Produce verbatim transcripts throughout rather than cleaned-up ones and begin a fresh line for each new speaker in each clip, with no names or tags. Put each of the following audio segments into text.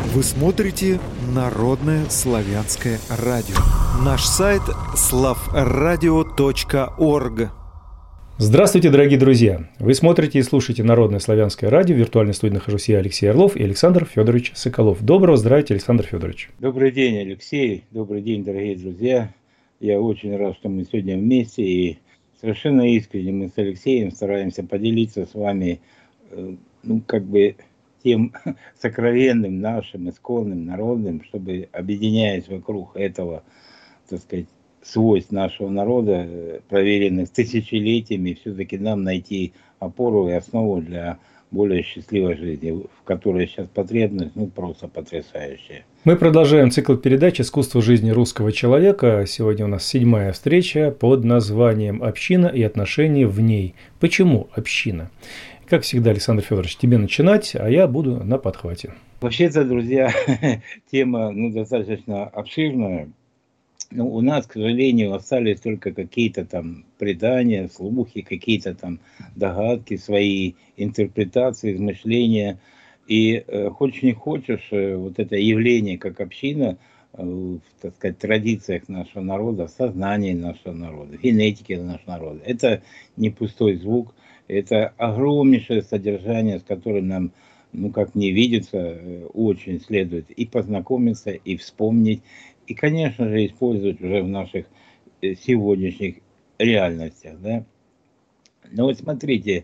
Вы смотрите Народное славянское радио. Наш сайт славрадио точка орг.
Здравствуйте, дорогие друзья! Вы смотрите и слушаете Народное славянское радио. В виртуальной студии нахожусь я, Алексей Орлов, и Александр Федорович Соколов. Доброго здравия, Александр Федорович.
Добрый день, Алексей. Добрый день, дорогие друзья. Я очень рад, что мы сегодня вместе. И совершенно искренне мы с Алексеем стараемся поделиться с вами, ну, как бы, тем сокровенным нашим, исконным, народным, чтобы, объединяясь вокруг этого, так сказать, свойств нашего народа, проверенных тысячелетиями, все-таки нам найти опору и основу для более счастливой жизни, в которой сейчас потребность, ну, просто потрясающая.
Мы продолжаем цикл передач «Искусство жизни русского человека». Сегодня у нас седьмая встреча под названием «Община и отношения в ней». Почему община? Как всегда, Александр Федорович, тебе начинать, а я буду на подхвате.
Вообще-то, друзья, тема, ну, достаточно обширная. Но у нас, к сожалению, остались только какие-то там предания, слухи, какие-то там догадки, свои интерпретации, измышления. И э, хочешь не хочешь, э, вот это явление как община, э, в, так сказать, традициях нашего народа, в сознании нашего народа, в генетике нашего народа, это не пустой звук, это огромнейшее содержание, с которым нам, ну, как мне видится, э, очень следует и познакомиться, и вспомнить, и, конечно же, использовать уже в наших сегодняшних реальностях, да. Но вот смотрите,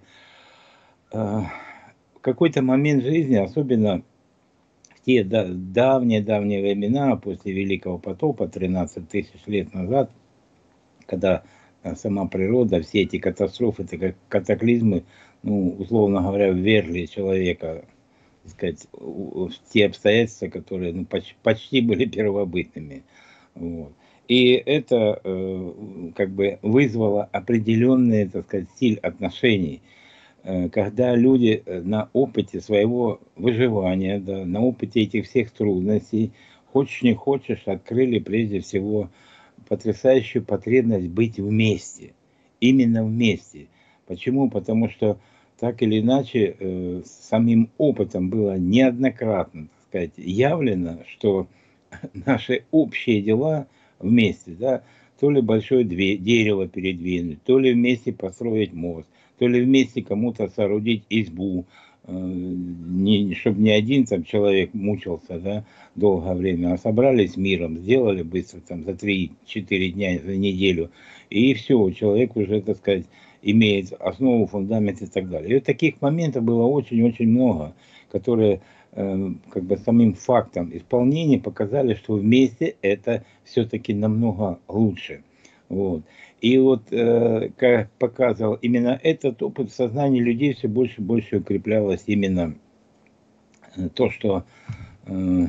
в какой-то момент жизни, особенно в те давние-давние времена, после Великого потопа, тринадцать тысяч лет назад, когда сама природа, все эти катастрофы, эти катаклизмы, ну, условно говоря, ввергли человека, так сказать, в те обстоятельства, которые, ну, почти, почти были первобытными. Вот. И это э, как бы вызвало определенный, так сказать, стиль отношений, э, когда люди на опыте своего выживания, да, на опыте этих всех трудностей, хочешь не хочешь, открыли прежде всего потрясающую потребность быть вместе, именно вместе. Почему? Потому что так или иначе, э, самим опытом было неоднократно, так сказать, явлено, что наши общие дела вместе, да, то ли большое две, дерево передвинуть, то ли вместе построить мост, то ли вместе кому-то соорудить избу, э, не, чтобы не один там человек мучился, да, долгое время, а собрались миром, сделали быстро, там, за три-четыре дня, за неделю, и все, человек уже, так сказать, имеет основу, фундамент и так далее. И вот таких моментов было очень-очень много, которые э, как бы самим фактом исполнения показали, что вместе это все-таки намного лучше. Вот. И вот, э, как показывал именно этот опыт, в сознании людей все больше и больше укреплялось именно то, что э,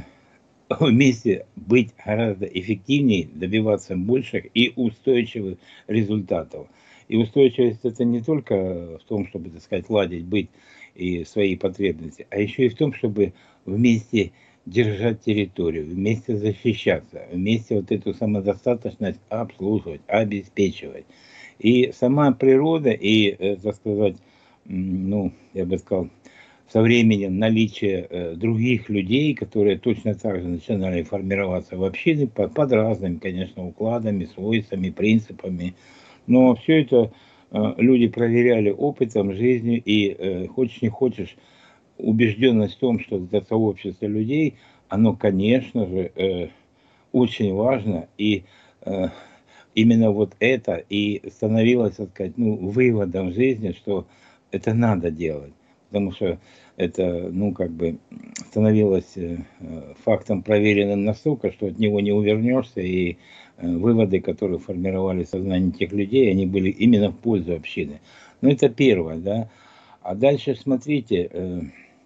вместе быть гораздо эффективнее, добиваться больших и устойчивых результатов. И устойчивость это не только в том, чтобы, так сказать, ладить, быть и свои потребности, а еще и в том, чтобы вместе держать территорию, вместе защищаться, вместе вот эту самодостаточность обслуживать, обеспечивать. И сама природа и, так сказать, ну, я бы сказал, со временем наличие других людей, которые точно так же начинали формироваться в общине под, под разными, конечно, укладами, свойствами, принципами. Но все это э, люди проверяли опытом, жизнью, и э, хочешь не хочешь, убежденность в том, что это сообщество людей, оно, конечно же, э, очень важно, и э, именно вот это и становилось, так сказать, ну, выводом в жизни, что это надо делать, потому что это, ну, как бы становилось э, фактом проверенным настолько, что от него не увернешься, и выводы, которые формировали сознание тех людей, они были именно в пользу общины. Ну, это первое, да. А дальше, смотрите, э,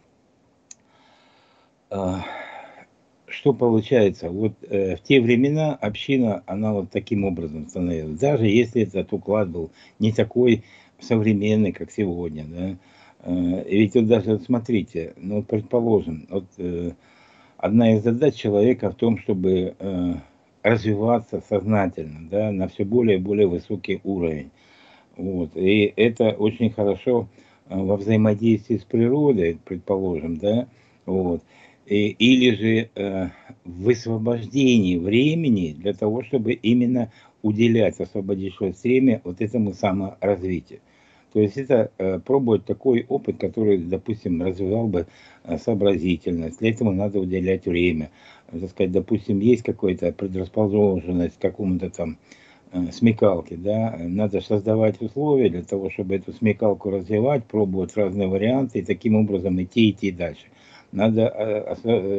э, что получается. Вот э, в те времена община, она вот таким образом становилась. Даже если этот уклад был не такой современный, как сегодня, да. Э, ведь вот даже, смотрите, ну, предположим, вот э, одна из задач человека в том, чтобы э, развиваться сознательно, да, на все более и более высокий уровень. Вот. И это очень хорошо во взаимодействии с природой, предположим, да, вот. или же высвобождении времени для того, чтобы именно уделять освободившееся время вот этому саморазвитию. То есть это пробовать такой опыт, который, допустим, развивал бы сообразительность. Для этого надо уделять время. Так сказать, допустим, есть какая-то предрасположенность к какому-то там смекалке, да, надо создавать условия для того, чтобы эту смекалку развивать, пробовать разные варианты и таким образом идти, идти дальше. Надо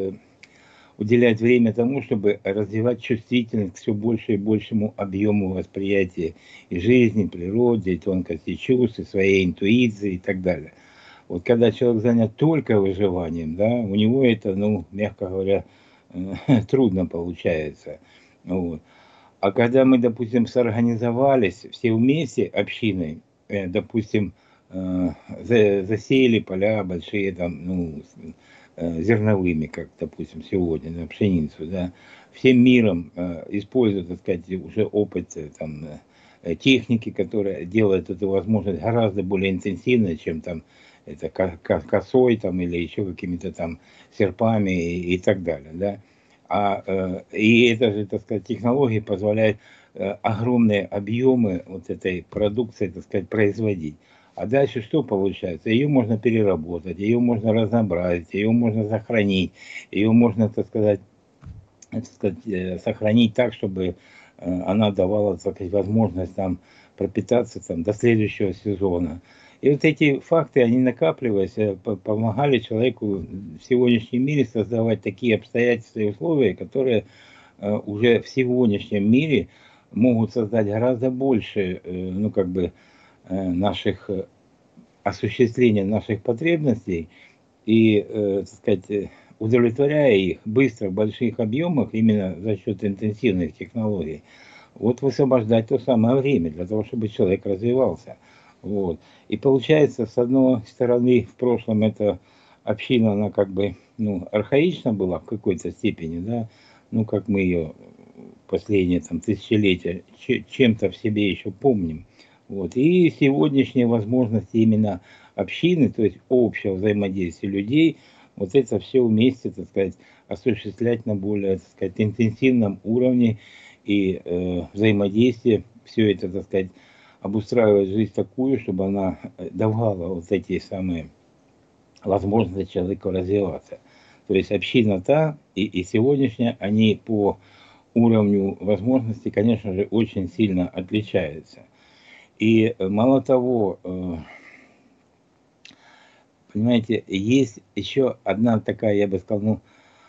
уделять время тому, чтобы развивать чувствительность к все больше и большему объему восприятия и жизни, природы, и тонкости чувств, и своей интуиции и так далее. Вот когда человек занят только выживанием, да, у него это, ну, мягко говоря, трудно получается. Вот. А когда мы, допустим, соорганизовались все вместе общиной, допустим, засеяли поля большие, там, ну, зерновыми, как, допустим, сегодня, на пшеницу, да, всем миром э, используют, так сказать, уже опыт там, э, техники, которая делает эту возможность гораздо более интенсивной, чем там это косой там, или еще какими-то там серпами и, и так далее, да. А, э, и это же, так сказать, технологии позволяют э, огромные объемы вот этой продукции, так сказать, производить. А дальше что получается? Ее можно переработать, ее можно разнообразить, ее можно сохранить, ее можно, так сказать, так сказать, сохранить так, чтобы она давала, так сказать, возможность там пропитаться там, до следующего сезона. И вот эти факты, они накапливаясь, помогали человеку в сегодняшнем мире создавать такие обстоятельства и условия, которые уже в сегодняшнем мире могут создать гораздо больше, ну, как бы, наших осуществления наших потребностей и, э, так сказать, удовлетворяя их быстро в больших объемах именно за счет интенсивных технологий, вот высвобождать то самое время для того, чтобы человек развивался. Вот. И получается, с одной стороны, в прошлом эта община, она как бы, ну, архаична была в какой-то степени, да, ну, как мы ее последние там тысячелетия чем-то в себе еще помним. Вот. И сегодняшние возможности именно общины, то есть общего взаимодействия людей, вот это все вместе, так сказать, осуществлять на более, так сказать, интенсивном уровне и э, взаимодействие, все это, так сказать, обустраивать жизнь такую, чтобы она давала вот эти самые возможности человеку развиваться. То есть община та и, и сегодняшняя, они по уровню возможностей, конечно же, очень сильно отличаются. И мало того, понимаете, есть еще одна такая, я бы сказал, ну,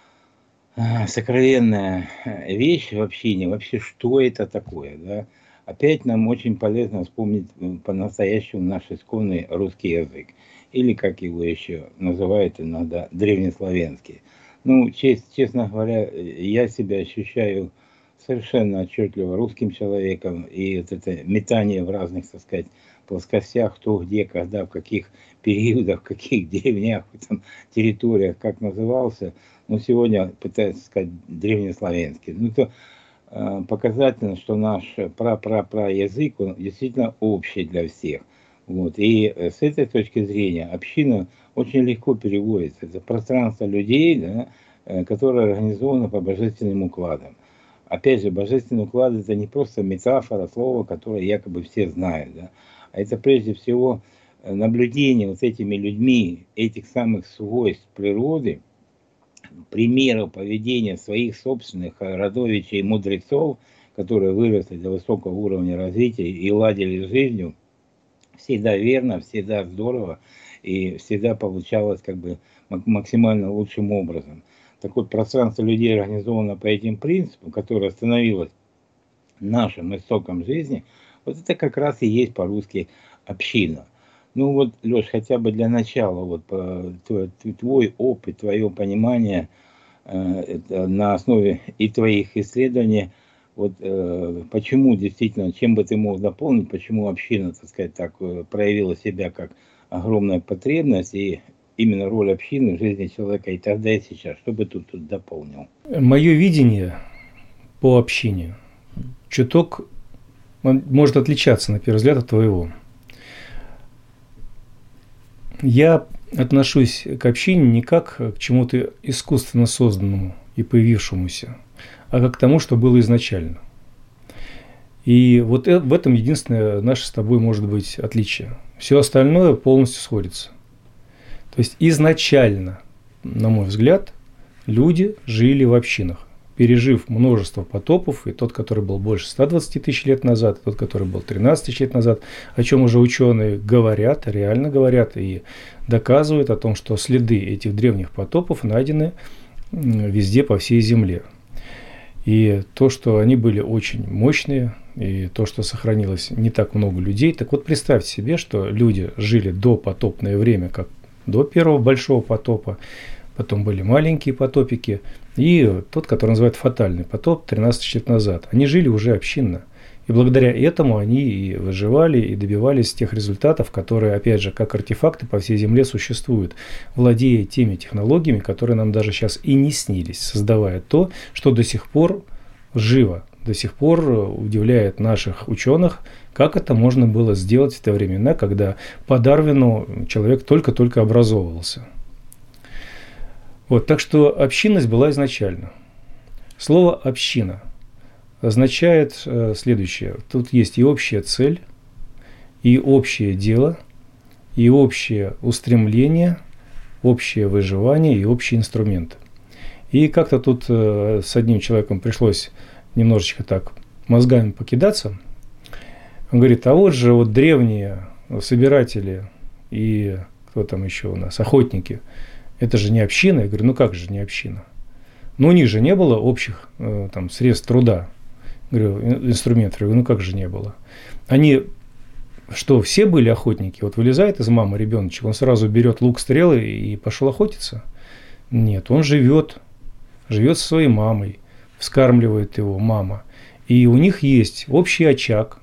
сокровенная вещь в общине. Вообще, что это такое, да? Опять нам очень полезно вспомнить по-настоящему наш исконный русский язык. Или, как его еще называют иногда, древнеславянский. Ну, честно говоря, я себя ощущаю совершенно отчетливо русским человеком, и вот это метание в разных, так сказать, плоскостях, кто, где, когда, в каких периодах, в каких деревнях, там, территориях, как назывался, но сегодня пытается сказать древнеславянский. Ну, это э, показательно, что наш пра-пра-пра язык, он действительно общий для всех. Вот. И с этой точки зрения община очень легко переводится. Это пространство людей, да, которое организовано по божественным укладам. Опять же, божественный уклад — это не просто метафора, слово, которое якобы все знают, да, а это прежде всего наблюдение вот этими людьми этих самых свойств природы, примеров поведения своих собственных родовичей и мудрецов, которые выросли до высокого уровня развития и ладили с жизнью, всегда верно, всегда здорово и всегда получалось как бы максимально лучшим образом. Так вот, пространство людей организовано по этим принципам, которое становилось нашим истоком жизни, вот это как раз и есть по-русски община. Ну вот, Леш, хотя бы для начала, вот твой, твой опыт, твое понимание э, на основе и твоих исследований, вот э, почему действительно, чем бы ты мог дополнить, почему община, так сказать, так проявила себя как огромная потребность и именно роль общины в жизни человека и тогда, и сейчас. Что бы тут, тут дополнил?
Мое видение по общине чуток может отличаться, на первый взгляд, от твоего. Я отношусь к общине не как к чему-то искусственно созданному и появившемуся, а как к тому, что было изначально. И вот в этом единственное наше с тобой может быть отличие. Все остальное полностью сходится. То есть изначально, на мой взгляд, люди жили в общинах, пережив множество потопов, и тот, который был больше ста двадцати тысяч лет назад, и тот, который был тринадцать тысяч лет назад, о чем уже ученые говорят, реально говорят и доказывают о том, что следы этих древних потопов найдены везде по всей Земле. И то, что они были очень мощные, и то, что сохранилось не так много людей. Так вот, представьте себе, что люди жили до потопное время, как до первого большого потопа, потом были маленькие потопики, и тот, который называют фатальный потоп, тринадцать тысяч лет назад. Они жили уже общинно. И благодаря этому они и выживали, и добивались тех результатов, которые, опять же, как артефакты по всей Земле существуют, владея теми технологиями, которые нам даже сейчас и не снились, создавая то, что до сих пор живо, до сих пор удивляет наших ученых, как это можно было сделать в те времена, когда по Дарвину человек только-только образовывался. Вот, так что общинность была изначально. Слово «община» означает э, следующее. Тут есть и общая цель, и общее дело, и общее устремление, общее выживание и общие инструменты. И как-то тут э, с одним человеком пришлось немножечко так мозгами покидаться. Он говорит, а вот же вот древние собиратели и кто там еще у нас, охотники, это же не община. Я говорю, ну как же не община? Ну у них же не было общих э, там, средств труда. Говорю, инструментов. Я говорю, ну как же не было? Они, что, все были охотники? Вот вылезает из мамы ребеночек, он сразу берет лук, стрелы и пошел охотиться? Нет, он живет, живет со своей мамой, вскармливает его мама. И у них есть общий очаг,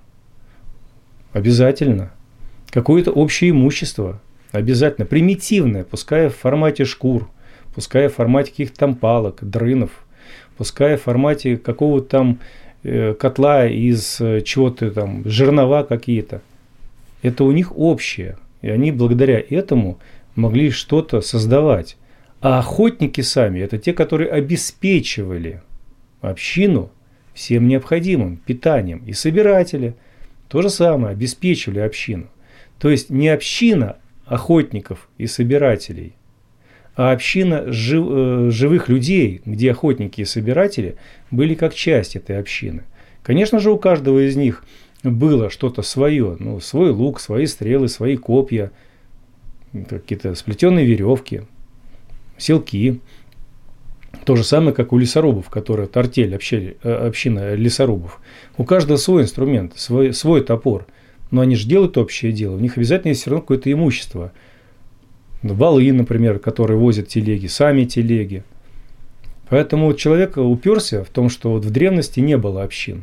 обязательно, какое-то общее имущество, обязательно, примитивное, пускай в формате шкур, пускай в формате каких-то там палок, дрынов, пускай в формате какого-то там котла из чего-то там, жернова какие-то. Это у них общее. И они благодаря этому могли что-то создавать. А охотники сами, это те, которые обеспечивали общину всем необходимым питанием. И собиратели то же самое, обеспечивали общину. То есть не община охотников и собирателей, а община жив, живых людей, где охотники и собиратели были как часть этой общины. Конечно же, у каждого из них было что-то свое, ну, свой лук, свои стрелы, свои копья, какие-то сплетенные веревки, селки. То же самое, как у лесорубов, которые артель, община лесорубов. У каждого свой инструмент, свой, свой топор. Но они же делают общее дело. У них обязательно есть все равно какое-то имущество. Валы, например, которые возят телеги, сами телеги. Поэтому человек уперся в том, что вот в древности не было общин.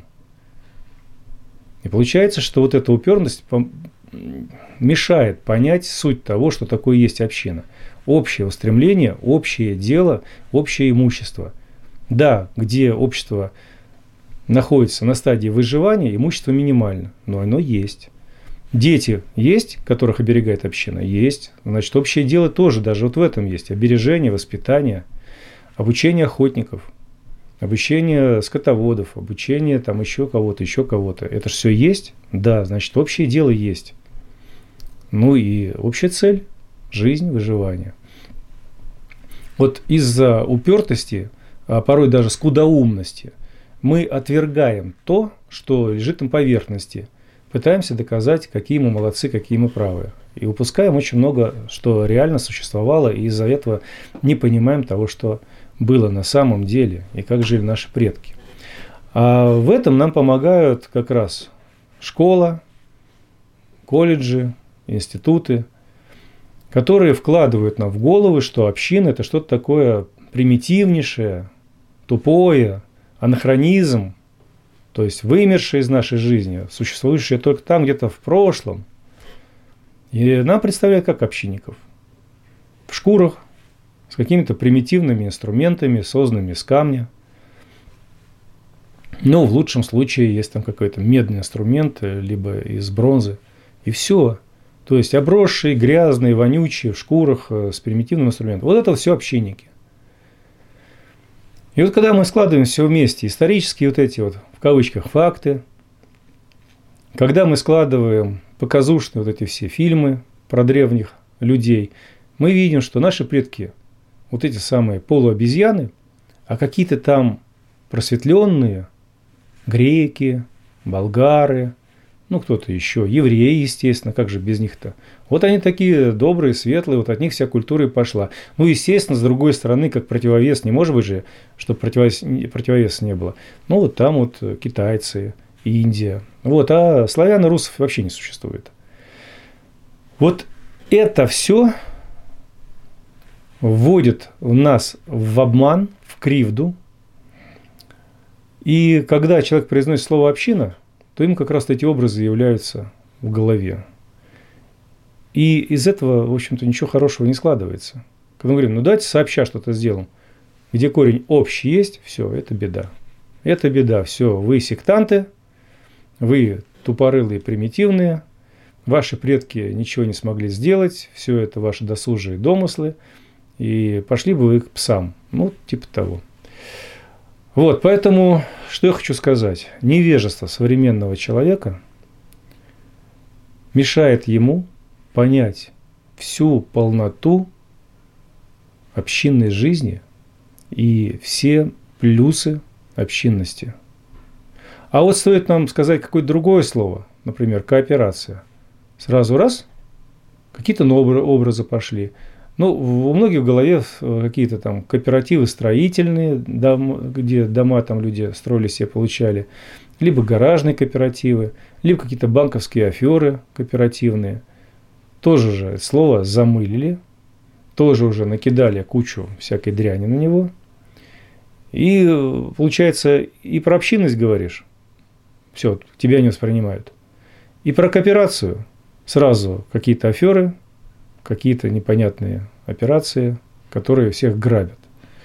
И получается, что вот эта упертость мешает понять суть того, что такое есть община. Общее устремление, общее дело, общее имущество. Да, где общество находится на стадии выживания, имущество минимально, но оно есть. Дети есть, которых оберегает община? Есть. Значит, общее дело тоже, даже вот в этом есть. Обережение, воспитание, обучение охотников, обучение скотоводов, обучение там еще кого-то, еще кого-то. Это же все есть? Да, значит, общее дело есть. Ну и общая цель – жизнь, выживание. Вот из-за упертости, а порой даже скудоумности, мы отвергаем то, что лежит на поверхности, пытаемся доказать, какие мы молодцы, какие мы правые. И упускаем очень много, что реально существовало, и из-за этого не понимаем того, что было на самом деле, и как жили наши предки. А в этом нам помогают как раз школа, колледжи, институты, которые вкладывают нам в головы, что община – это что-то такое примитивнейшее, тупое, анахронизм, то есть вымершее из нашей жизни, существующее только там, где-то в прошлом. И нам представляют как общинников. В шкурах, с какими-то примитивными инструментами, созданными из камня. Ну, в лучшем случае есть там какой-то медный инструмент, либо из бронзы. И все. То есть обросшие, грязные, вонючие, в шкурах, с примитивным инструментом. Вот это все общинники. И вот когда мы складываем все вместе, исторические вот эти вот, в кавычках, факты, когда мы складываем показушные вот эти все фильмы про древних людей, мы видим, что наши предки, вот эти самые полуобезьяны, а какие-то там просветленные греки, болгары, ну кто-то еще, евреи, естественно, как же без них-то. Вот они такие добрые, светлые, вот от них вся культура и пошла. Ну, естественно, с другой стороны, как противовес, не может быть же, чтобы противовес, противовеса не было. Ну, вот там вот китайцы, Индия. Вот, а славян и русов вообще не существует. Вот это все вводит нас в обман, в кривду. И когда человек произносит слово «община», то им как раз эти образы являются в голове. И из этого, в общем-то, ничего хорошего не складывается. Когда мы говорим, ну давайте сообща что-то сделаем, где корень общий есть, все, это беда. Это беда, все, вы сектанты, вы тупорылые, примитивные, ваши предки ничего не смогли сделать, все это ваши досужие домыслы, и пошли бы вы к псам, ну, типа того. Вот, поэтому, что я хочу сказать, невежество современного человека мешает ему понять всю полноту общинной жизни и все плюсы общинности. А вот стоит нам сказать какое-то другое слово, например, кооперация. Сразу раз, какие-то новые образы пошли. Ну, у многих в голове какие-то там кооперативы строительные, где дома там люди строили себе, получали, либо гаражные кооперативы, либо какие-то банковские аферы кооперативные. Тоже же это слово замылили, тоже уже накидали кучу всякой дряни на него. И получается, и про общинность говоришь, все, тебя не воспринимают. И про кооперацию сразу какие-то аферы, какие-то непонятные операции, которые всех грабят.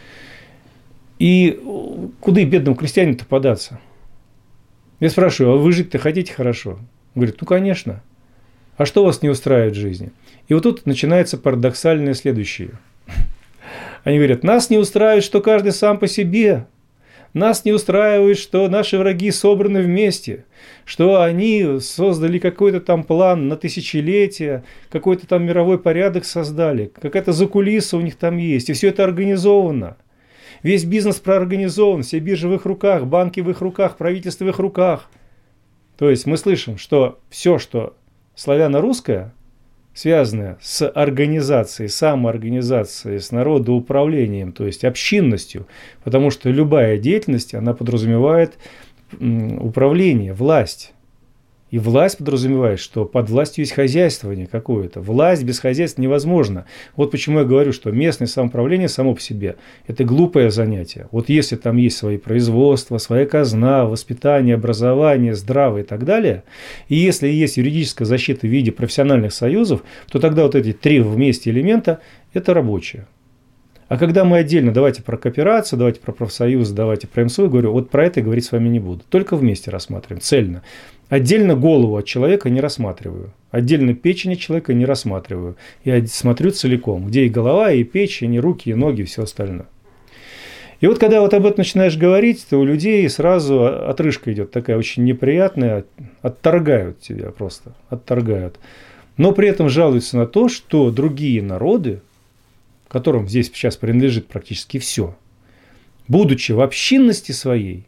И куда бедному крестьянину-то податься? Я спрашиваю, а вы жить-то хотите хорошо? Он говорит, ну, конечно. А что вас не устраивает в жизни? И вот тут начинается парадоксальное следующее. Они говорят, нас не устраивает, что каждый сам по себе. Нас не устраивает, что наши враги собраны вместе, что они создали какой-то там план на тысячелетия, какой-то там мировой порядок создали, какая-то закулиса у них там есть, и все это организовано. Весь бизнес проорганизован, все биржи в их руках, банки в их руках, правительство в их руках. То есть мы слышим, что все, что славяно-русское, связанное с организацией, самоорганизацией, с народоуправлением, то есть общинностью, потому что любая деятельность, она подразумевает управление, власть. И власть подразумевает, что под властью есть хозяйствование какое-то. Власть без хозяйства невозможно. Вот почему я говорю, что местное самоуправление само по себе – это глупое занятие. Вот если там есть свои производства, своя казна, воспитание, образование, здравое и так далее, и если есть юридическая защита в виде профессиональных союзов, то тогда вот эти три вместе элемента – это рабочие. А когда мы отдельно, давайте про кооперацию, давайте про профсоюз, давайте про эм эс у, говорю, вот про это говорить с вами не буду. Только вместе рассматриваем, цельно. Отдельно голову от человека не рассматриваю. Отдельно печень от человека не рассматриваю. Я смотрю целиком, где и голова, и печень, и руки, и ноги, и все остальное. И вот когда вот об этом начинаешь говорить, то у людей сразу отрыжка идет такая очень неприятная, отторгают тебя просто, отторгают. Но при этом жалуются на то, что другие народы, которым здесь сейчас принадлежит практически все, будучи в общинности своей,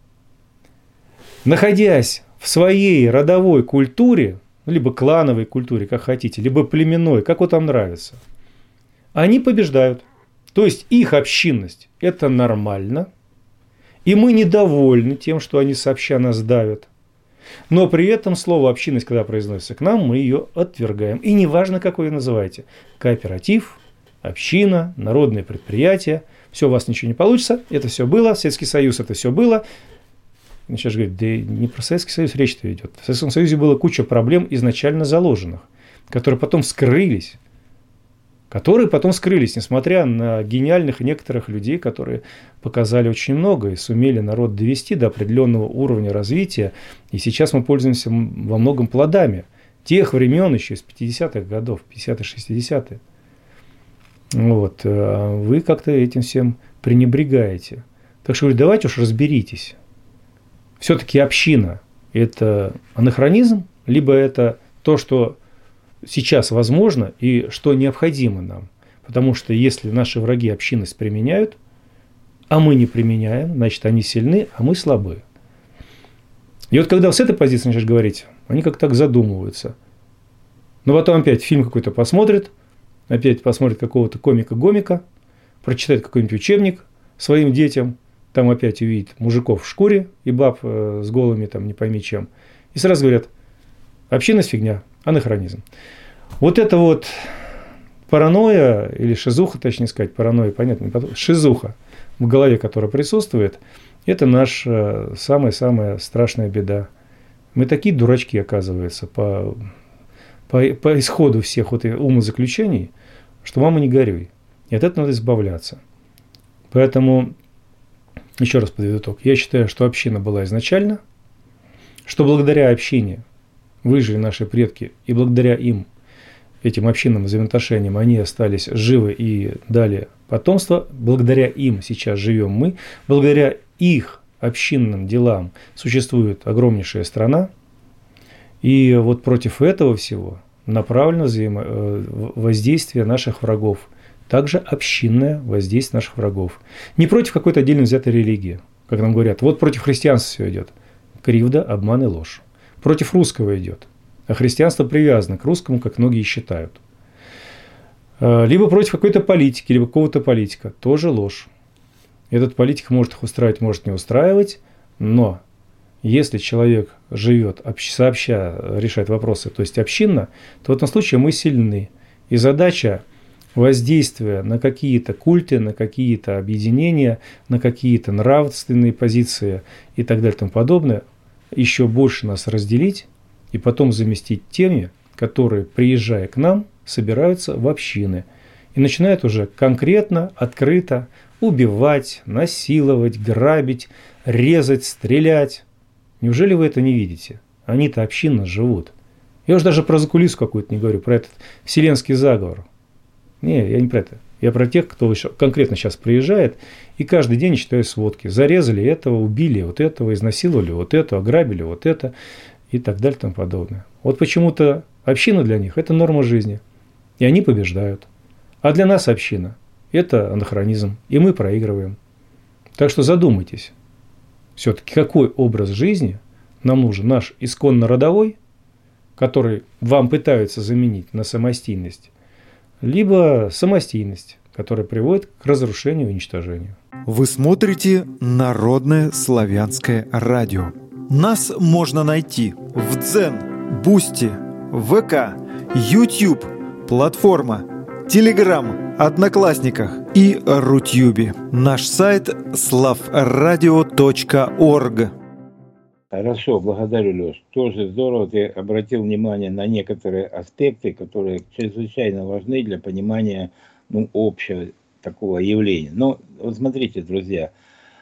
находясь в своей родовой культуре, либо клановой культуре, как хотите, либо племенной, как вот вам нравится, они побеждают. То есть их общинность – это нормально, и мы недовольны тем, что они сообща нас давят. Но при этом слово «общинность», когда произносится к нам, мы ее отвергаем. И неважно, как вы ее называете – кооператив, община, народное предприятие, все, у вас ничего не получится, это все было, Советский Союз, это все было. Сейчас же говорят, да не про Советский Союз речь-то идет. В Советском Союзе была куча проблем изначально заложенных, которые потом скрылись. Которые потом скрылись, несмотря на гениальных некоторых людей, которые показали очень много и сумели народ довести до определенного уровня развития. И сейчас мы пользуемся во многом плодами Тех времен еще из пятидесятых годов, пятидесятые, шестидесятые. Вот. А вы как-то этим всем пренебрегаете. Так что говорю, давайте уж разберитесь. Все-таки община – это анахронизм, либо это то, что сейчас возможно и что необходимо нам. Потому что если наши враги общинность применяют, а мы не применяем, значит, они сильны, а мы слабы. И вот когда с этой позиции начнешь говорить, они как-то так задумываются. Но потом опять фильм какой-то посмотрит, опять посмотрит какого-то комика-гомика, прочитает какой-нибудь учебник своим детям, там опять увидит мужиков в шкуре и баб э, с голыми, там не пойми чем. И сразу говорят, общинность фигня, анахронизм. Вот это вот паранойя, или шизуха, точнее сказать, паранойя, понятно, шизуха в голове, которая присутствует, это наша самая-самая страшная беда. Мы такие дурачки, оказывается, по, по, по исходу всех вот умозаключений, что мама не горюй. И от этого надо избавляться. Поэтому, еще раз подведу итог. Я считаю, что община была изначально, что благодаря общине выжили наши предки, и благодаря им, этим общинным взаимоотношениям, они остались живы и дали потомство. Благодаря им сейчас живем мы. Благодаря их общинным делам существует огромнейшая страна. И вот против этого всего направлено взаимо... воздействие наших врагов. Также общинное воздействие наших врагов. Не против какой-то отдельно взятой религии. Как нам говорят, вот против христианства все идет. Кривда, обман и ложь. Против русского идет. А христианство привязано к русскому, как многие считают. Либо против какой-то политики, либо какого-то политика. Тоже ложь. Этот политик может их устраивать, может не устраивать, но если человек живет сообща, решает вопросы, то есть общинно, то в этом случае мы сильны. И задача воздействия на какие-то культы, на какие-то объединения, на какие-то нравственные позиции и так далее и тому подобное, еще больше нас разделить и потом заместить теми, которые, приезжая к нам, собираются в общины и начинают уже конкретно, открыто убивать, насиловать, грабить, резать, стрелять. Неужели вы это не видите? Они-то общинно живут. Я уже даже про закулису какую-то не говорю, про этот вселенский заговор. Не, я не про это. Я про тех, кто конкретно сейчас приезжает и каждый день читаю сводки. Зарезали этого, убили вот этого, изнасиловали вот это, ограбили вот это и так далее и тому подобное. Вот почему-то община для них – это норма жизни. И они побеждают. А для нас община – это анахронизм. И мы проигрываем. Так что задумайтесь. Все-таки какой образ жизни нам нужен? Наш исконно-родовой, который вам пытаются заменить на самостийность, либо самостийность, которая приводит к разрушению и уничтожению.
Вы смотрите Народное славянское радио. Нас можно найти в Дзен, Бусти, ВК, YouTube, платформа, Телеграм, Одноклассниках и Рутюбе. Наш сайт слав радио точка орг.
Хорошо, благодарю, Леш. Тоже здорово ты обратил внимание на некоторые аспекты, которые чрезвычайно важны для понимания ну, общего такого явления. Но вот смотрите, друзья,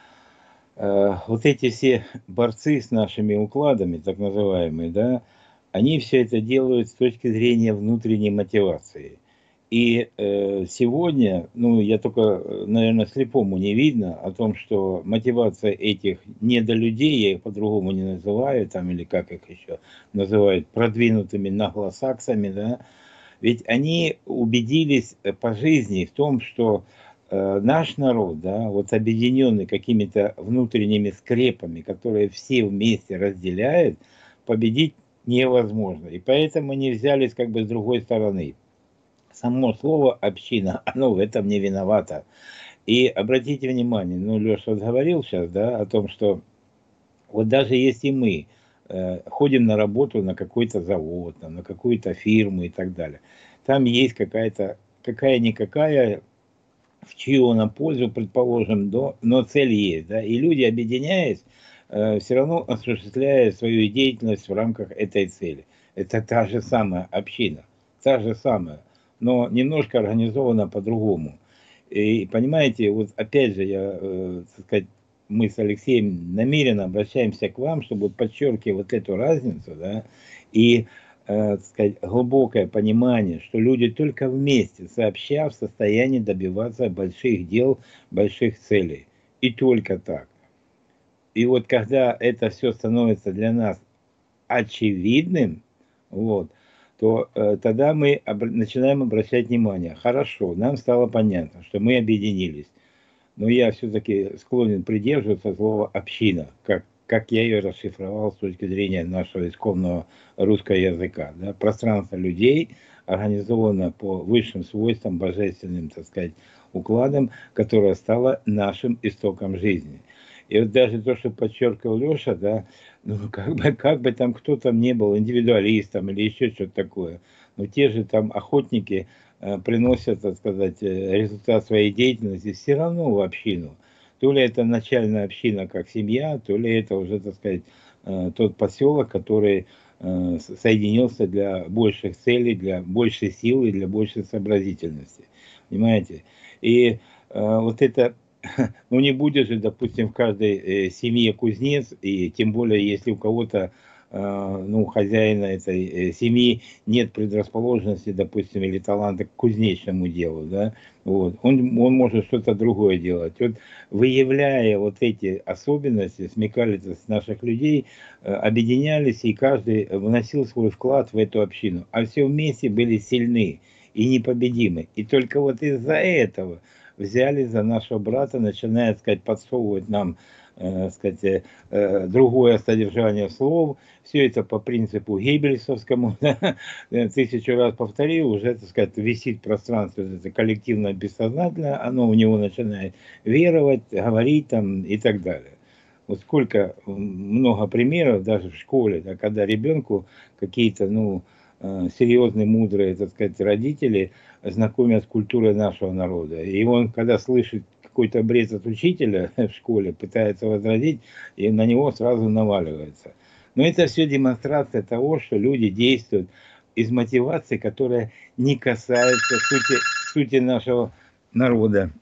э, вот эти все борцы с нашими укладами, так называемые, да, они все это делают с точки зрения внутренней мотивации. И э, сегодня, ну, я только, наверное, слепому не видно о том, что мотивация этих недолюдей, я их по-другому не называю, там, или как их еще называют, продвинутыми наглосаксами, да, ведь они убедились по жизни в том, что э, наш народ, да, вот объединенный какими-то внутренними скрепами, которые все вместе разделяют, победить невозможно. И поэтому они взялись как бы с другой стороны. Само слово «община», оно в этом не виновато. И обратите внимание, ну, Леша вот говорил сейчас, да, о том, что вот даже если мы э, ходим на работу на какой-то завод, там, на какую-то фирму и так далее, там есть какая-то, какая-никакая, в чью на пользу, предположим, до, но цель есть, да, и люди, объединяясь, э, все равно осуществляют свою деятельность в рамках этой цели. Это та же самая община, та же самая, но немножко организовано по-другому. И понимаете, вот опять же, я, э, так сказать, мы с Алексеем намеренно обращаемся к вам, чтобы подчеркивать вот эту разницу, да, и э, так сказать, глубокое понимание, что люди только вместе, сообща, в состоянии добиваться больших дел, больших целей. И только так. И вот когда это все становится для нас очевидным, вот, то э, тогда мы обр- начинаем обращать внимание. Хорошо, нам стало понятно, что мы объединились. Но я все-таки склонен придерживаться слова «община», как, как я ее расшифровал с точки зрения нашего исконного русского языка. Да? Пространство людей организовано по высшим свойствам, божественным, так сказать, укладом, которое стало нашим истоком жизни. И вот даже то, что подчеркивал Леша, да, ну, как бы, как бы там кто там не был, индивидуалистом или еще что-то такое, но те же там охотники э, приносят, так сказать, э, результат своей деятельности все равно в общину. То ли это начальная община как семья, то ли это уже, так сказать, э, тот поселок, который э, соединился для больших целей, для большей силы, для большей сообразительности. Понимаете? И э, вот это, ну не будет же, допустим, в каждой э, семье кузнец, и тем более, если у кого-то, э, ну, хозяина этой э, семьи нет предрасположенности, допустим, или таланта к кузнечному делу, да, вот, он, он может что-то другое делать. Вот, выявляя вот эти особенности, смекалитость наших людей, э, объединялись, и каждый вносил свой вклад в эту общину, а все вместе были сильны и непобедимы. И только вот из-за этого взяли за нашего брата, начинает, сказать, подсовывать нам, э, сказать, э, другое содержание слов. Все это по принципу геббельсовскому, тысячу раз повторил, уже, так сказать, висит в пространстве, это коллективно бессознательно, оно у него начинает веровать, говорить там и так далее. Вот сколько много примеров даже в школе, да, когда ребенку какие-то, ну, серьезные, мудрые, так сказать, родители знакомят с культурой нашего народа. И он, когда слышит какой-то бред от учителя в школе, пытается возразить, и на него сразу наваливается. Но это все демонстрация того, что люди действуют из мотивации, которая не касается сути, сути нашего народа.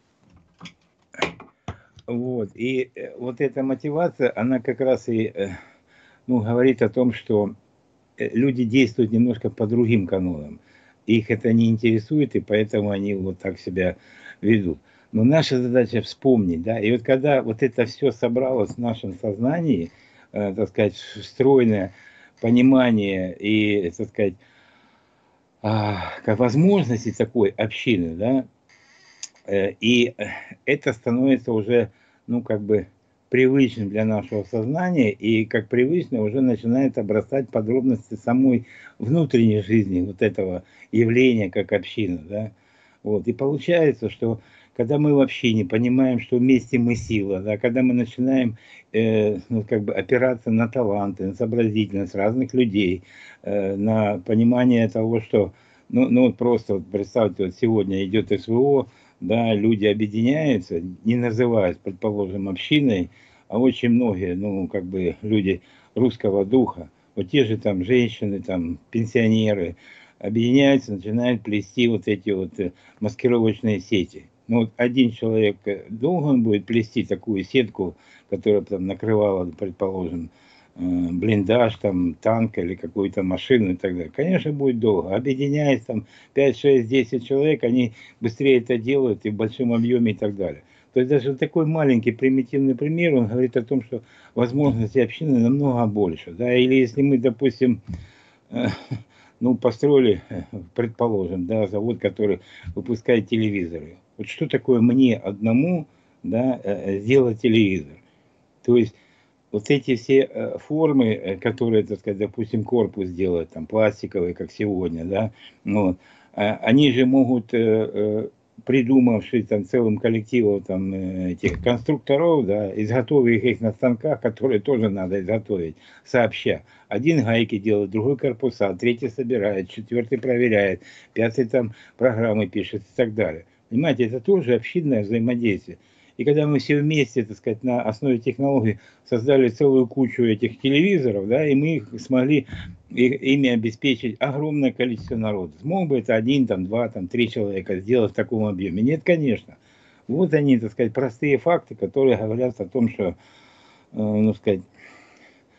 Вот. И вот эта мотивация, она как раз и, ну, говорит о том, что люди действуют немножко по другим канонам. Их это не интересует, и поэтому они вот так себя ведут. Но наша задача вспомнить, да, и вот когда вот это все собралось в нашем сознании, э, так сказать, встроенное понимание и, так сказать, а, как возможности такой общины, да, э, и это становится уже, ну, как бы привычным для нашего сознания, и как привычно уже начинает обрастать подробности самой внутренней жизни вот этого явления как община, да. Вот. И получается, что когда мы вообще не понимаем, что вместе мы сила, да, когда мы начинаем э, ну, как бы опираться на таланты, на сообразительность разных людей, э, на понимание того, что, ну, ну вот просто вот представьте, вот сегодня идет СВО, да, люди объединяются, не называясь, предположим, общиной, а очень многие, ну, как бы люди русского духа, вот те же там женщины, там, пенсионеры, объединяются, начинают плести вот эти вот маскировочные сети. Ну, вот один человек должен будет плести такую сетку, которая там накрывала, предположим, блиндаж, там, танк или какую-то машину и так далее. Конечно, будет долго. Объединяясь там пять, шесть, десять человек, они быстрее это делают и в большом объеме и так далее. То есть даже такой маленький примитивный пример, он говорит о том, что возможности общины намного больше. Да? Или если мы, допустим, ну, построили, предположим, да, завод, который выпускает телевизоры. Вот что такое мне одному, да, сделать телевизор? То есть вот эти все формы, которые, так сказать, допустим, корпус делает, там, пластиковый, как сегодня, да, вот, они же могут, придумавшись там целым коллективом там этих конструкторов, да, изготовив их на станках, которые тоже надо изготовить сообща. Один гайки делает, другой корпуса, третий собирает, четвертый проверяет, пятый там программы пишет и так далее. Понимаете, это тоже общинное взаимодействие. И когда мы все вместе, так сказать, на основе технологий создали целую кучу этих телевизоров, да, и мы их смогли ими обеспечить огромное количество народа. Смог бы это один, там, два, там, три человека сделать в таком объеме? Нет, конечно. Вот они, так сказать, простые факты, которые говорят о том, что, э, ну, сказать,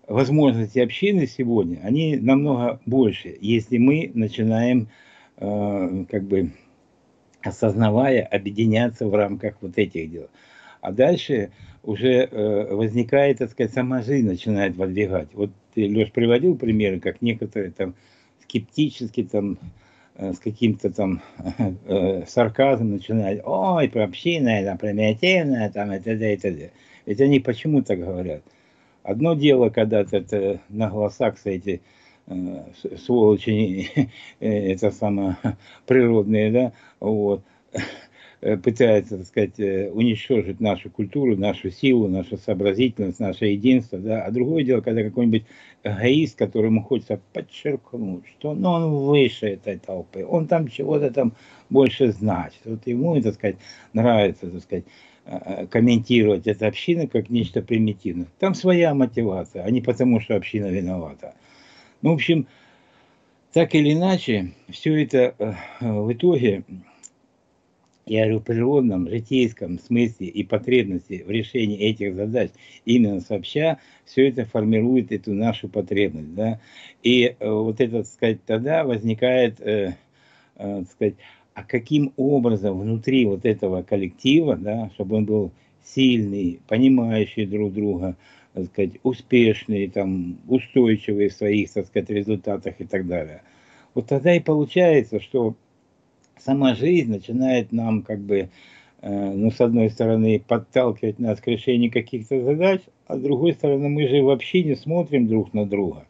возможности общины сегодня, они намного больше, если мы начинаем, э, как бы, осознавая, объединяться в рамках вот этих дел. А дальше уже э, возникает, так сказать, сама жизнь начинает выдвигать. Вот ты, Леш, приводил примеры, как некоторые там скептически там э, с каким-то там э, сарказмом начинают: ой, про община, это примитивная, там, и т.д. и т.д. Ведь они почему так говорят? Одно дело, когда это на голосах эти э, сволочи, э, это самое природные, да, вот, пытаются, так сказать, уничтожить нашу культуру, нашу силу, нашу сообразительность, наше единство, да. А другое дело, когда какой-нибудь эгоист, которому хочется подчеркнуть, что ну, он выше этой толпы, он там чего-то там больше значит. Вот ему, так сказать, нравится, так сказать, комментировать эту общину как нечто примитивное. Там своя мотивация, а не потому, что община виновата. Ну, в общем, так или иначе, все это в итоге, я говорю, в природном, житейском смысле и потребности в решении этих задач именно сообща, все это формирует эту нашу потребность. Да? И вот это, так сказать, тогда возникает, э, э, так сказать, а каким образом внутри вот этого коллектива, да, чтобы он был сильный, понимающий друг друга, так сказать, успешный, там, устойчивый в своих, так сказать, результатах и так далее. Вот тогда и получается, что сама жизнь начинает нам, как бы, э, ну, с одной стороны, подталкивать нас к решению каких-то задач, а с другой стороны, мы же вообще не смотрим друг на друга.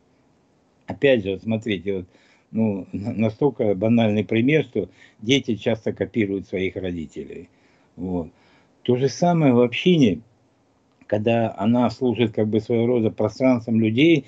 Опять же, вот смотрите, вот, ну, настолько банальный пример, что дети часто копируют своих родителей. Вот. То же самое в общине, когда она служит как бы своего рода пространством людей,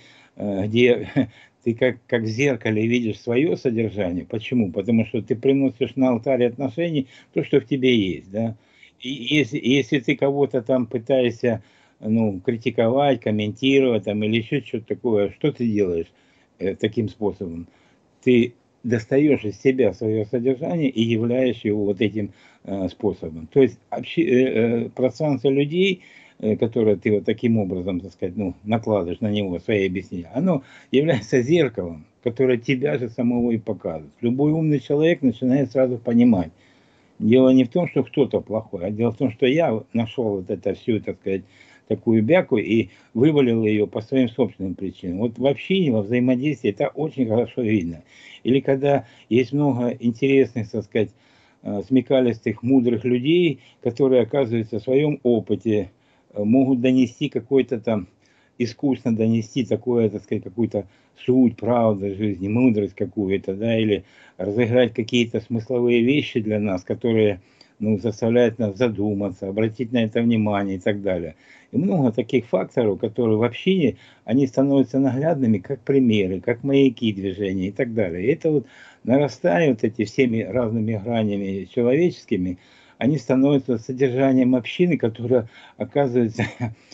где ты как, как в зеркале видишь свое содержание. Почему? Потому что ты приносишь на алтарь отношений то, что в тебе есть. Да? И если, если ты кого-то там пытаешься, ну, критиковать, комментировать там, или еще что-то такое, что ты делаешь э, таким способом? Ты достаешь из себя свое содержание и являешь его вот этим э, способом. То есть общи, э, э, пространство людей, э, которое ты вот таким образом, так сказать, ну, накладываешь на него свои объяснения, оно является зеркалом, которое тебя же самого и показывает. Любой умный человек начинает сразу понимать. Дело не в том, что кто-то плохой, а дело в том, что я нашел вот это всю, так сказать, такую бяку и вывалил ее по своим собственным причинам. Вот в общении, во взаимодействии это очень хорошо видно. Или когда есть много интересных, так сказать, смекалистых, мудрых людей, которые, оказывается, в своем опыте могут донести какой-то там, искусно донести такое, так сказать, какую-то суть, правду жизни, мудрость какую-то, да, или разыграть какие-то смысловые вещи для нас, которые, ну, заставляют нас задуматься, обратить на это внимание и так далее. И много таких факторов, которые в общине, они становятся наглядными, как примеры, как маяки движения и так далее. И это вот, нарастая вот эти всеми разными гранями человеческими, они становятся содержанием общины, которая оказывается,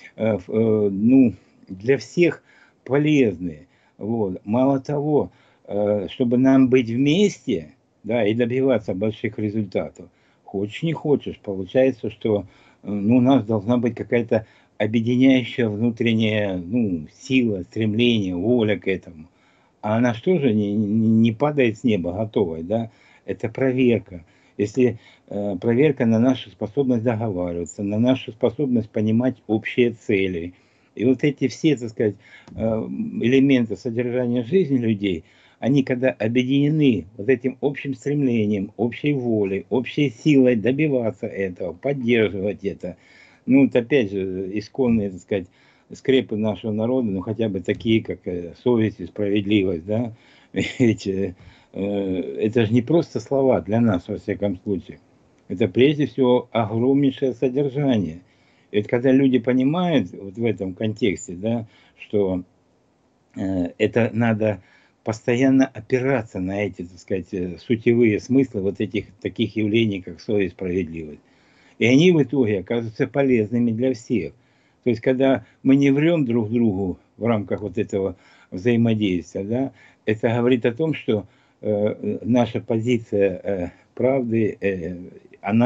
ну, для всех полезны. Вот. Мало того, чтобы нам быть вместе, да, и добиваться больших результатов, хочешь не хочешь, получается, что, ну, у нас должна быть какая-то объединяющая внутренняя, ну, сила, стремление, воля к этому. А она что же не, не падает с неба готовой, да? Это проверка. Если э, проверка на нашу способность договариваться, на нашу способность понимать общие цели. И вот эти все, так сказать, э, элементы содержания жизни людей, они когда объединены вот этим общим стремлением, общей волей, общей силой добиваться этого, поддерживать это. Ну, вот опять же, исконные, так сказать, скрепы нашего народа, ну, хотя бы такие, как совесть и справедливость, да, ведь э, это же не просто слова для нас, во всяком случае. Это прежде всего огромнейшее содержание. И вот когда люди понимают вот в этом контексте, да, что э, это надо постоянно опираться на эти, так сказать, сутевые смыслы вот этих таких явлений, как совесть, справедливость. И они в итоге оказываются полезными для всех. То есть, когда мы не врем друг другу в рамках вот этого взаимодействия, да, это говорит о том, что э, наша позиция э, правды, э, она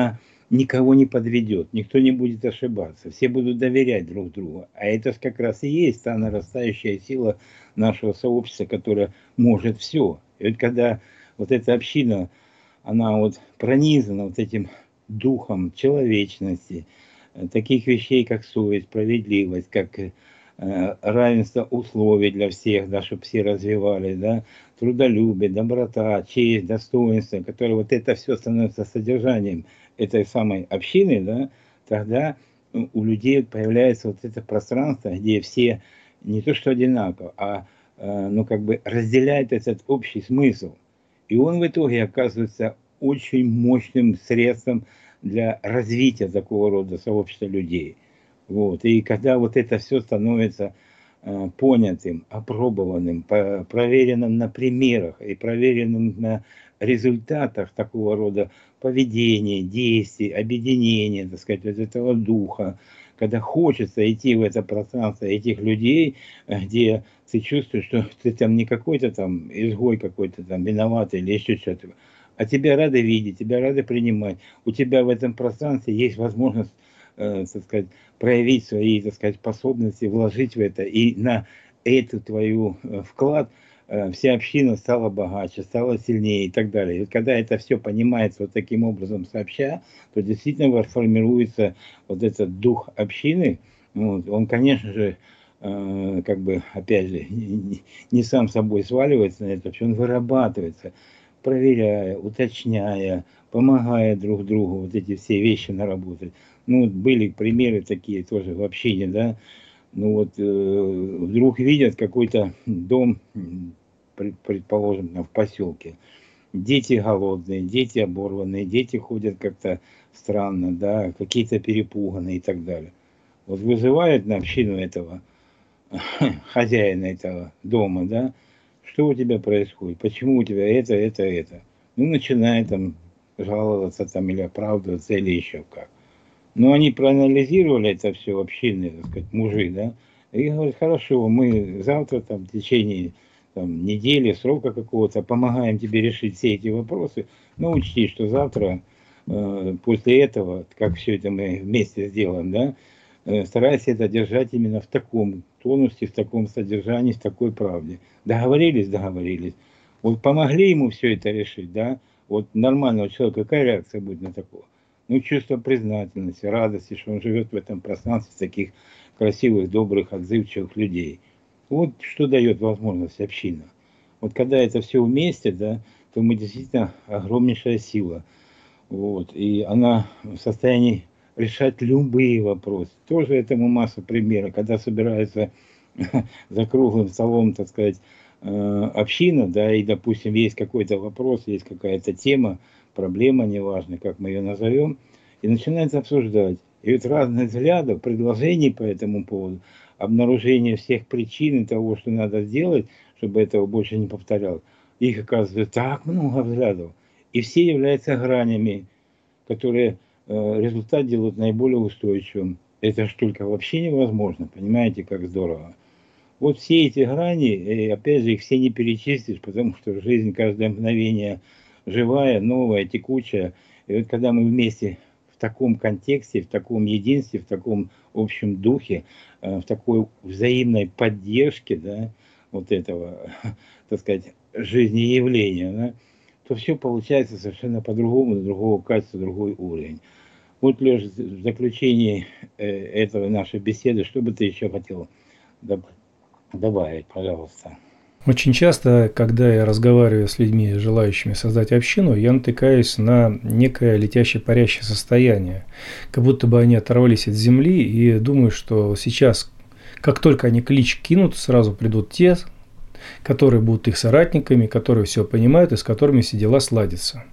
никого не подведет, никто не будет ошибаться, все будут доверять друг другу. А это же как раз и есть та нарастающая сила нашего сообщества, которая может все. И вот когда вот эта община, она вот пронизана вот этим духом человечности, таких вещей, как совесть, справедливость, как э, равенство условий для всех, да, чтобы все развивались, да, трудолюбие, доброта, честь, достоинство, которое вот это все становится содержанием этой самой общины, да, тогда у людей появляется вот это пространство, где все не то что одинаково, а э, ну как бы разделяют этот общий смысл. И он в итоге оказывается очень мощным средством для развития такого рода сообщества людей. Вот. И когда вот это все становится э, понятым, опробованным, по, проверенным на примерах и проверенным на результатах такого рода поведения, действий, объединения, так сказать, вот этого духа, когда хочется идти в это пространство этих людей, где ты чувствуешь, что ты там не какой-то там изгой какой-то там виноватый или еще что-то, а тебя рады видеть, тебя рады принимать. У тебя в этом пространстве есть возможность, э, так сказать, проявить свои, так сказать, способности, вложить в это. И на эту твою э, вклад э, вся община стала богаче, стала сильнее и так далее. И вот когда это все понимается вот таким образом сообща, то действительно формируется вот этот дух общины. Вот. Он, конечно же, э, как бы, опять же, не, не сам собой сваливается на это, все он вырабатывается, проверяя, уточняя, помогая друг другу вот эти все вещи наработать. Ну, вот были примеры такие тоже в общине, да. Ну вот э, вдруг видят какой-то дом, предположим, в поселке. Дети голодные, дети оборванные, дети ходят как-то странно, да, какие-то перепуганные и так далее. Вот вызывает на общину этого хозяина этого дома, да, что у тебя происходит, почему у тебя это, это, это. Ну, начинает там жаловаться там или оправдываться, или еще как. Но они проанализировали это все, общины, так сказать, мужи, да, и говорят, хорошо, мы завтра там в течение там, недели, срока какого-то помогаем тебе решить все эти вопросы, но учти, что завтра, э, после этого, как все это мы вместе сделаем, да, э, старайся это держать именно в таком тонусе, в таком содержании, в такой правде. Договорились, договорились. Вот помогли ему все это решить, да, вот нормального человека, какая реакция будет на такого? Ну, чувство признательности, радости, что он живет в этом пространстве таких красивых, добрых, отзывчивых людей. Вот что дает возможность община. Вот когда это все вместе, да, то мы действительно огромнейшая сила. Вот, и она в состоянии решать любые вопросы. Тоже этому масса примеров, когда собирается за круглым столом, так сказать, община, да, и, допустим, есть какой-то вопрос, есть какая-то тема, проблема, неважно, как мы ее назовем, и начинается обсуждать. И вот разных взглядов, предложений по этому поводу, обнаружение всех причин того, что надо сделать, чтобы этого больше не повторялось, их оказывается так много взглядов. И все являются гранями, которые э, результат делают наиболее устойчивым. Это ж только вообще невозможно, понимаете, как здорово. Вот все эти грани, и опять же, их все не перечислишь, потому что жизнь каждое мгновение живая, новая, текучая. И вот когда мы вместе в таком контексте, в таком единстве, в таком общем духе, в такой взаимной поддержке, да, вот этого, так сказать, жизнеявления, да, то все получается совершенно по-другому, другого качества, другой уровень. Вот, Леша, в заключении этого нашей беседы, что бы ты еще хотел добавить, пожалуйста?
Очень часто, когда я разговариваю с людьми, желающими создать общину, я натыкаюсь на некое летящее парящее состояние. Как будто бы они оторвались от земли и думают, что сейчас, как только они клич кинут, сразу придут те, которые будут их соратниками, которые все понимают и с которыми все дела сладятся.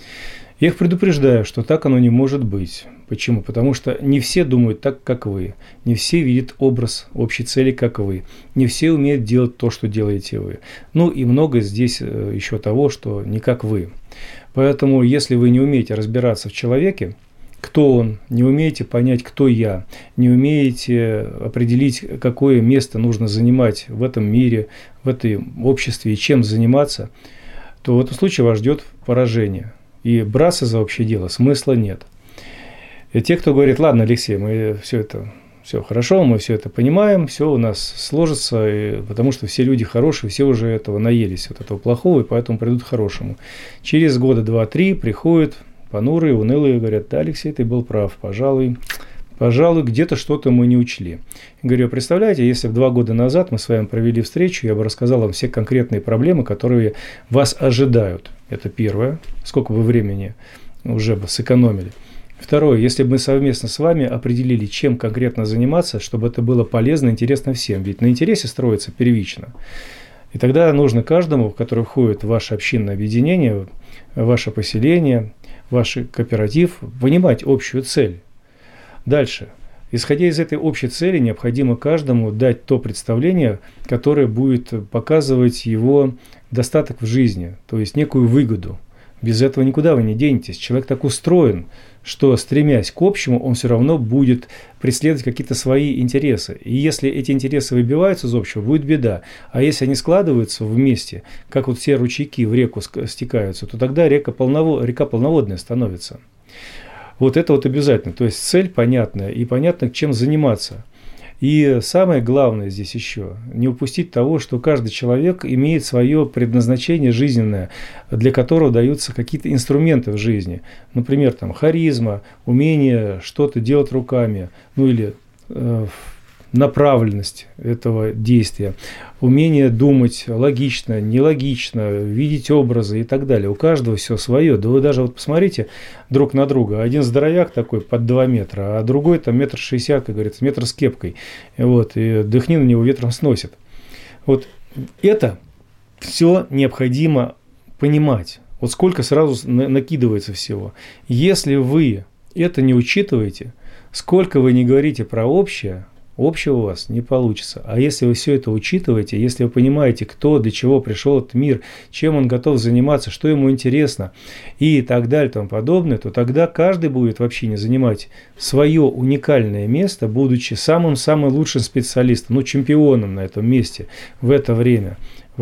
Я их предупреждаю, что так оно не может быть. Почему? Потому что не все думают так, как вы. Не все видят образ общей цели, как вы. Не все умеют делать то, что делаете вы. Ну и много здесь еще того, что не как вы. Поэтому, если вы не умеете разбираться в человеке, кто он, не умеете понять, кто я, не умеете определить, какое место нужно занимать в этом мире, в этом обществе и чем заниматься, то в этом случае вас ждет поражение. И браться за общее дело смысла нет. И те, кто говорит, ладно, Алексей, мы все это, все хорошо, мы все это понимаем, все у нас сложится, и, потому что все люди хорошие, все уже этого наелись, вот этого плохого, и поэтому придут к хорошему. Через года два-три приходят понурые, унылые, говорят, да, Алексей, ты был прав, пожалуй, пожалуй, где-то что-то мы не учли. Я говорю, представляете, если бы два года назад мы с вами провели встречу, я бы рассказал вам все конкретные проблемы, которые вас ожидают. Это первое, сколько вы времени уже бы сэкономили. Второе, если бы мы совместно с вами определили, чем конкретно заниматься, чтобы это было полезно, интересно всем. Ведь на интересе строится первично. И тогда нужно каждому, который входит в ваше общинное объединение, ваше поселение, ваш кооператив, понимать общую цель. Дальше. Исходя из этой общей цели, необходимо каждому дать то представление, которое будет показывать его достаток в жизни, то есть некую выгоду. Без этого никуда вы не денетесь. Человек так устроен, что, стремясь к общему, он все равно будет преследовать какие-то свои интересы. И если эти интересы выбиваются из общего, будет беда. А если они складываются вместе, как вот все ручейки в реку стекаются, то тогда река, полново, река полноводная становится. Вот это вот обязательно. То есть цель понятная и понятно, чем заниматься. И самое главное здесь еще, не упустить того, что каждый человек имеет свое предназначение жизненное, для которого даются какие-то инструменты в жизни. Например, там, харизма, умение что-то делать руками, ну или э, направленность этого действия, умение думать логично, нелогично, видеть образы и так далее. У каждого все свое. Да вы даже вот посмотрите друг на друга. Один здоровяк такой под два метра, а другой там метр шестьдесят, как говорится, метр с кепкой. Вот, и дыхни на него ветром сносит. Вот это все необходимо понимать. Вот сколько сразу накидывается всего. Если вы это не учитываете, сколько вы не говорите про общее, общего у вас не получится. А если вы все это учитываете, если вы понимаете, кто для чего пришел в этот мир, чем он готов заниматься, что ему интересно и так далее и тому подобное, то тогда каждый будет вообще не занимать свое уникальное место, будучи самым-самым лучшим специалистом, ну, чемпионом на этом месте в это время,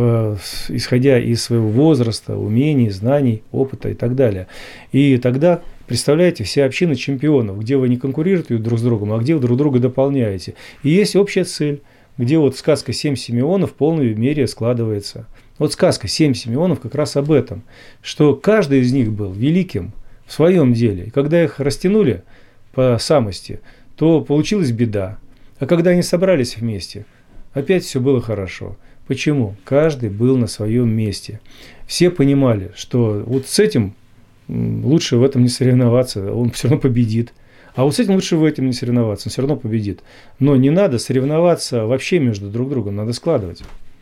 исходя из своего возраста, умений, знаний, опыта и так далее. И тогда, представляете, все общины чемпионов, где вы не конкурируете друг с другом, а где вы друг друга дополняете. И есть общая цель, где вот сказка «Семь Симеонов» в полной мере складывается. Вот сказка «Семь Симеонов» как раз об этом, что каждый из них был великим в своем деле. И когда их растянули по самости, то получилась беда. А когда они собрались вместе, опять все было хорошо. Почему? Каждый был на своем месте. Все понимали, что вот с этим лучше в этом не соревноваться, он все равно победит. А вот с этим лучше в этом не соревноваться, он все равно победит. Но не надо соревноваться вообще между друг другом, надо складывать.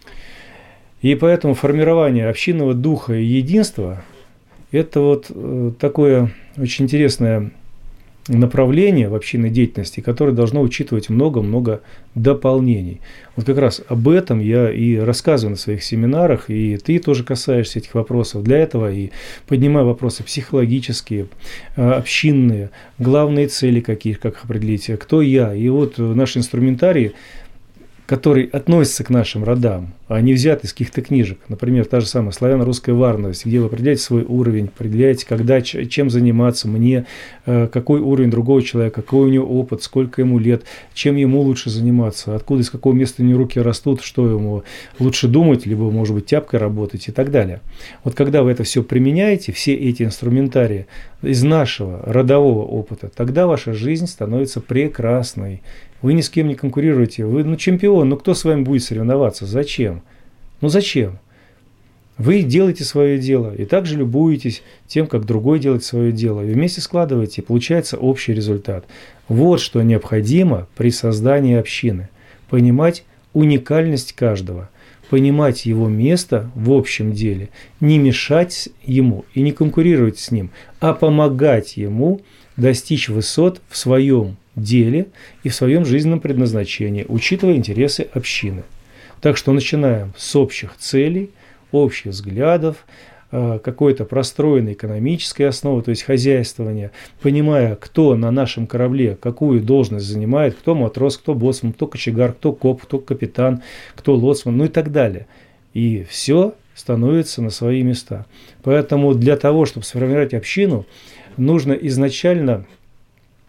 И поэтому формирование общинного духа и единства – это вот такое очень интересное направление в общинной деятельности, которое должно учитывать много-много дополнений. Вот как раз об этом я и рассказываю на своих семинарах, и ты тоже касаешься этих вопросов. Для этого и поднимаю вопросы психологические, общинные, главные цели какие, как их определить, кто я. И вот наш инструментарий, который относится к нашим родам, а не взят из каких-то книжек. Например, та же самая славяно-русская варновость, где вы определяете свой уровень, определяете, когда, чем заниматься, мне, какой уровень другого человека, какой у него опыт, сколько ему лет, чем ему лучше заниматься, откуда, из какого места у него руки растут, что ему лучше думать, либо, может быть, тяпкой работать и так далее. Вот когда вы это все применяете, все эти инструментарии из нашего родового опыта, тогда ваша жизнь становится прекрасной. Вы ни с кем не конкурируете. Вы ну, чемпион, но кто с вами будет соревноваться? Зачем? Ну зачем? Вы делаете свое дело и также любуетесь тем, как другой делает свое дело. И вместе складываете, и получается общий результат. Вот что необходимо при создании общины. Понимать уникальность каждого, понимать его место в общем деле, не мешать ему и не конкурировать с ним, а помогать ему достичь высот в своем деле и в своем жизненном предназначении, учитывая интересы общины. Так что начинаем с общих целей, общих взглядов, какой-то простроенной экономической основы, то есть хозяйствования, понимая, кто на нашем корабле какую должность занимает, кто матрос, кто боцман, кто кочегар, кто коп, кто капитан, кто лоцман, ну и так далее. И все становится на свои места. Поэтому для того, чтобы сформировать общину, нужно изначально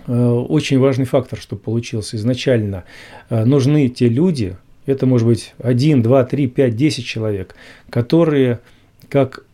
очень важный фактор, чтобы получился изначально. Нужны те люди, это может быть один, два, три, пять, десять человек, которые как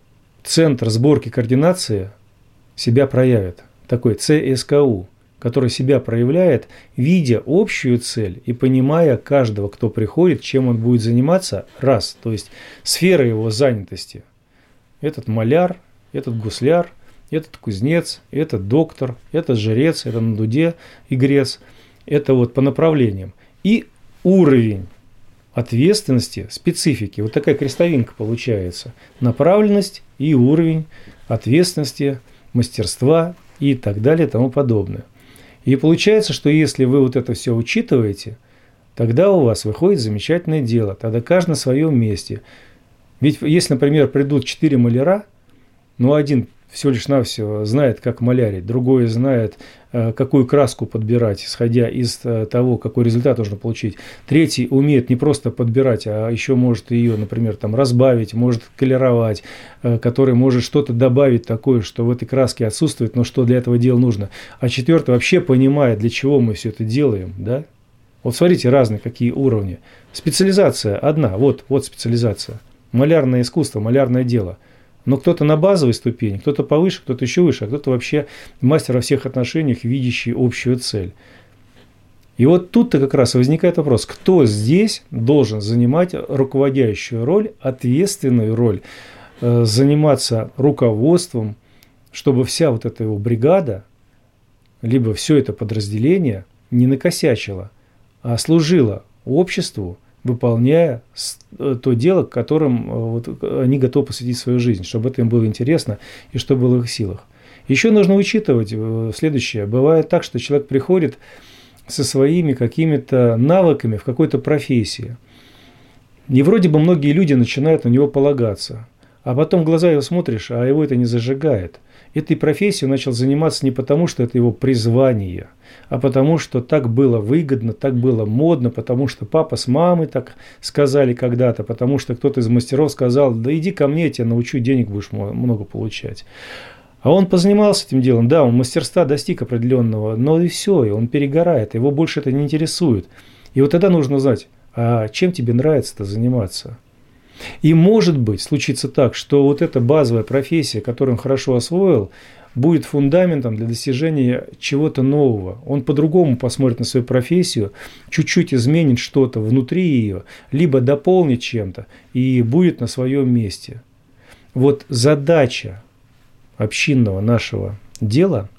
центр сборки координации себя проявят. Такой цэ эс ка у, который себя проявляет, видя общую цель и понимая каждого, кто приходит, чем он будет заниматься, раз, то есть сфера его занятости. Этот маляр, этот гусляр, этот кузнец, этот доктор, этот жрец, это на дуде игрец. Это вот по направлениям. И уровень ответственности, специфики. Вот такая крестовинка получается. Направленность и уровень ответственности, мастерства и так далее и тому подобное. И получается, что если вы вот это все учитываете, тогда у вас выходит замечательное дело. Тогда каждый на своем месте. Ведь если, например, придут четыре маляра, ну один всего лишь навсего знает, как малярить, другой знает, какую краску подбирать, исходя из того, какой результат нужно получить. Третий умеет не просто подбирать, а еще может ее, например, там, разбавить, может колеровать, который может что-то добавить такое, что в этой краске отсутствует, но что для этого дела нужно. А четвертый вообще понимает, для чего мы все это делаем. Да? Вот смотрите, разные какие уровни. Специализация одна, вот, вот специализация. Малярное искусство, малярное дело. Но кто-то на базовой ступени, кто-то повыше, кто-то еще выше, а кто-то вообще мастер во всех отношениях, видящий общую цель. И вот тут-то как раз возникает вопрос, кто здесь должен занимать руководящую роль, ответственную роль, э, заниматься руководством, чтобы вся вот эта его бригада, либо все это подразделение не накосячило, а служило обществу, выполняя то дело, которым вот они готовы посвятить свою жизнь, чтобы это им было интересно и чтобы было в их силах. Еще нужно учитывать следующее. Бывает так, что человек приходит со своими какими-то навыками в какой-то профессии. И вроде бы многие люди начинают на него полагаться. А потом в глаза его смотришь, а его это не зажигает. Этой профессией он начал заниматься не потому, что это его призвание, а потому, что так было выгодно, так было модно, потому что папа с мамой так сказали когда-то, потому что кто-то из мастеров сказал, да иди ко мне, я тебя научу, денег будешь много получать. А он позанимался этим делом, да, он мастерства достиг определенного, но и все, и он перегорает, его больше это не интересует. И вот тогда нужно знать, а чем тебе нравится-то заниматься? И может быть, случится так, что вот эта базовая профессия, которую он хорошо освоил, будет фундаментом для достижения чего-то нового. Он по-другому посмотрит на свою профессию, чуть-чуть изменит что-то внутри ее, либо дополнит чем-то и будет на своем месте. Вот задача общинного нашего дела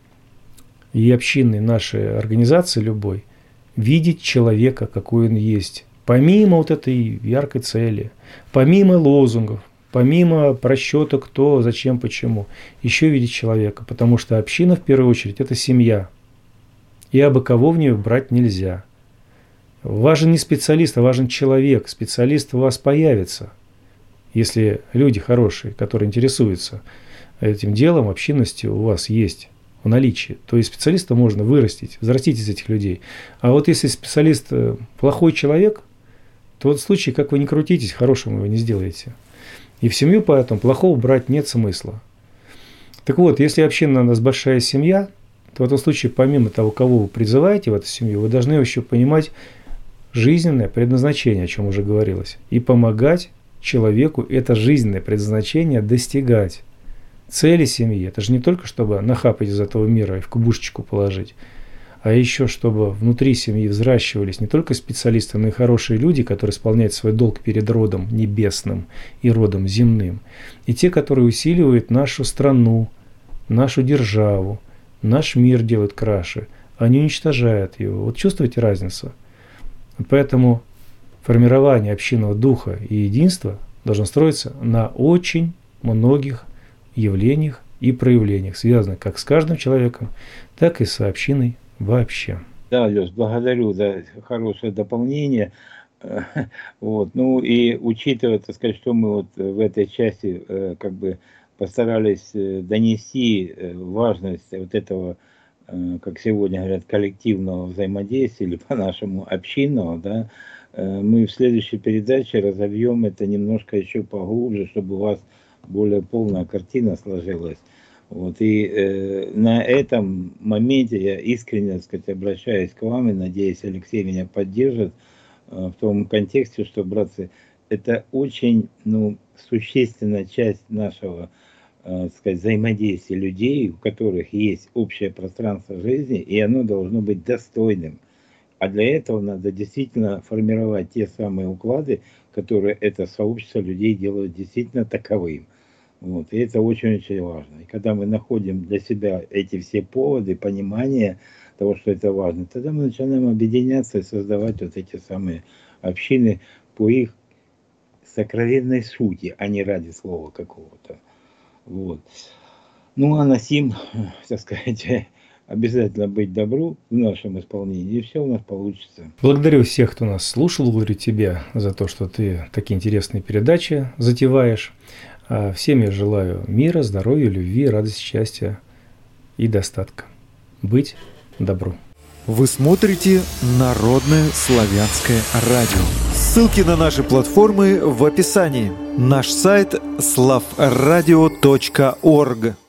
и общинной нашей организации любой – видеть человека, какой он есть. Помимо вот этой яркой цели, помимо лозунгов, помимо просчета кто, зачем, почему, еще видеть человека, потому что община в первую очередь это семья, и абы кого в нее брать нельзя. Важен не специалист, а важен человек. Специалист у вас появится, если люди хорошие, которые интересуются этим делом, общинностью у вас есть в наличии. То есть специалиста можно вырастить, взрастить из этих людей. А вот если специалист плохой человек, то вот в случае, как вы не крутитесь, хорошим его не сделаете. И в семью поэтому плохого брать нет смысла. Так вот, если община у нас большая семья, то в этом случае, помимо того, кого вы призываете в эту семью, вы должны еще понимать жизненное предназначение, о чем уже говорилось, и помогать человеку это жизненное предназначение достигать. Цели семьи – это же не только, чтобы нахапать из этого мира и в кубушечку положить, а еще чтобы внутри семьи взращивались не только специалисты, но и хорошие люди, которые исполняют свой долг перед родом небесным и родом земным. И те, которые усиливают нашу страну, нашу державу, наш мир делают краше, а не уничтожают его. Вот чувствуете разницу? Поэтому формирование общинного духа и единства должно строиться на очень многих явлениях и проявлениях, связанных как с каждым человеком, так и с общиной вообще.
Да, Лёш, благодарю за хорошее дополнение. Вот. Ну и учитывая, так сказать, что мы вот в этой части как бы постарались донести важность вот этого, как сегодня говорят, коллективного взаимодействия или по-нашему общинного, да, мы в следующей передаче разовьем это немножко еще поглубже, чтобы у вас более полная картина сложилась. Вот, и э, на этом моменте я искренне, так сказать, обращаюсь к вам и надеюсь, Алексей меня поддержит э, в том контексте, что, братцы, это очень, ну, существенная часть нашего, э, так сказать, взаимодействия людей, у которых есть общее пространство жизни, и оно должно быть достойным. А для этого надо действительно формировать те самые уклады, которые это сообщество людей делают действительно таковым. Вот. И это очень-очень важно. И когда мы находим для себя эти все поводы, понимание того, что это важно, тогда мы начинаем объединяться и создавать вот эти самые общины по их сокровенной сути, а не ради слова какого-то. Вот. Ну, а на сим, так сказать, обязательно быть добру в нашем исполнении, и все у нас получится.
Благодарю всех, кто нас слушал, благодарю тебя за то, что ты такие интересные передачи затеваешь. Всем я желаю мира, здоровья, любви, радости, счастья и достатка. Быть добру.
Вы смотрите Народное славянское радио. Ссылки на наши платформы в описании. Наш сайт славрадио точка орг.